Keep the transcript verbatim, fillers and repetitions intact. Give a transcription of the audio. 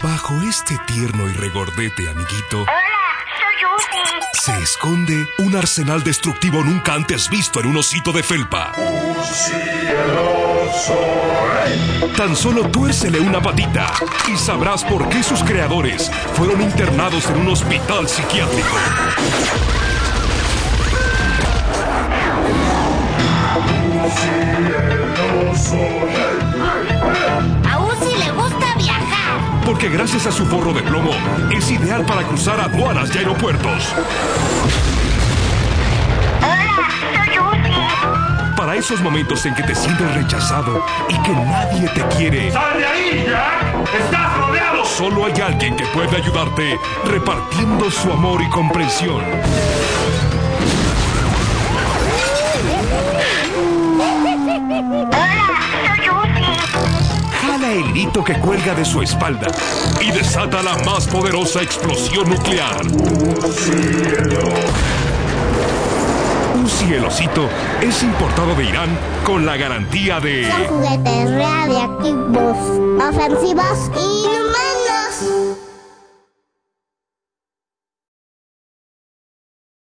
bajo este tierno y regordete, amiguito, Hola, soy Uzi. se esconde un arsenal destructivo nunca antes visto en un osito de felpa. Uzi el oso. Tan solo tuércele una patita y sabrás por qué sus creadores fueron internados en un hospital psiquiátrico. A Uzi le gusta viajar. Porque gracias a su forro de plomo es ideal para cruzar aduanas y aeropuertos. Hola, soy Uzi. Para esos momentos en que te sientes rechazado y que nadie te quiere, ¡Sal de ahí, Jack! ¡Estás rodeado! solo hay alguien que puede ayudarte repartiendo su amor y comprensión. Hola, soy Uzi. Jala el hilito que cuelga de su espalda y desata la más poderosa explosión nuclear. Uzi el osito es importado de Irán con la garantía de... Son juguetes radiactivos, ofensivos y inhumanos.